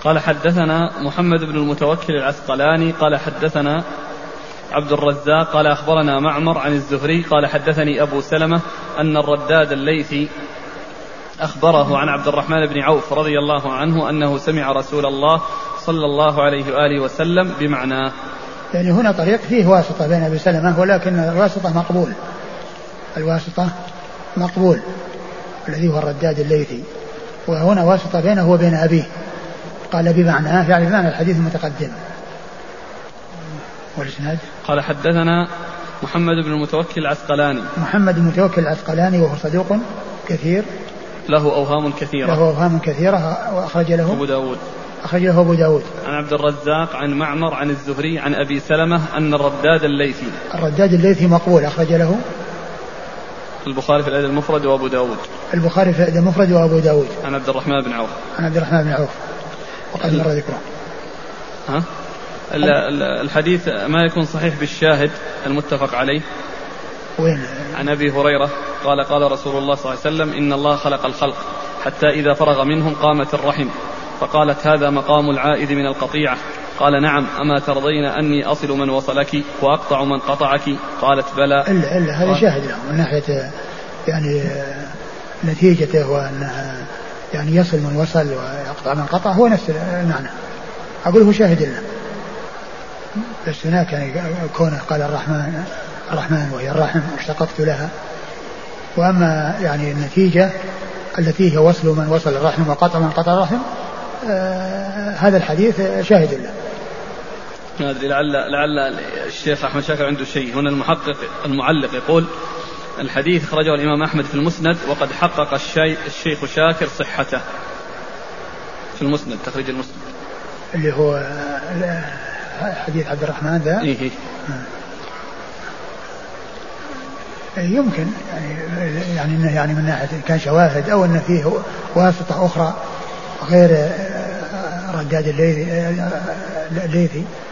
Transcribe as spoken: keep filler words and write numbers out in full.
قال حدثنا محمد بن المتوكل العسقلاني قال حدثنا عبد الرزاق قال أخبرنا معمر عن الزهري قال حدثني أبو سلمة أن الرداد الليثي أخبره عن عبد الرحمن بن عوف رضي الله عنه أنه سمع رسول الله صلى الله عليه وآله وسلم بمعناه. يعني هنا طريق فيه واسطة بين أبي سلمة ولكن الواسطة مقبول، الواسطة مقبول الذي هو الرداد الليثي، وهنا واسطة بينه وبين أبيه قال بمعناه يعني بمعنى الحديث المتقدم. والإسناد قال حدثنا محمد بن المتوكل العسقلاني محمد بن المتوكل العسقلاني وهو صدوق كثير له أوهام كثيرة له أوهام كثيرة وأخرج له أبو داود أخرج له أبو داود عن عبد الرزاق عن معمر عن الزهري عن أبي سلمة أن الرداد الليثي الرداد الليثي مقبول أخرج له البخاري في الأدب المفرد وأبو داود البخاري في الأدب المفرد وأبو داود عن عبد الرحمن بن عوف عن عبد الرحمن بن عوف وقد مر ذكره. ها الحديث ما يكون صحيح بالشاهد المتفق عليه. وين؟ عن أبي هريرة قال قال رسول الله صلى الله عليه وسلم إن الله خلق الخلق حتى إذا فرغ منهم قامت الرحم فقالت هذا مقام العائد من القطيعة قال نعم أما ترضين أني أصل من وصلك وأقطع من قطعك قالت بلى. إلا إلا هذا شاهد له من ناحية يعني نتيجته وأنها يعني يصل من وصل ويقطع من قطع هو نفس المعنى أقول هو شاهد له. بس هناك يعني كونه قال الرحمن الرحمن وهي الرحم اشتققت لها، وأما يعني النتيجة التي هي وصل من وصل الرحم وقطع من قطع الرحم آه هذا الحديث شاهد له. ما أدري لعل لعل الشيخ أحمد شاكر عنده شيء. هنا المحقق المعلق يقول الحديث أخرجه الإمام أحمد في المسند وقد حقق الشيء الشيخ شاكر صحته في المسند تخريج المسند اللي هو حديث عبد الرحمن ذا. إيه يمكن يعني يعني يعني من ناحية كان شواهد أو أن فيه واسطة أخرى غير رداد الليثي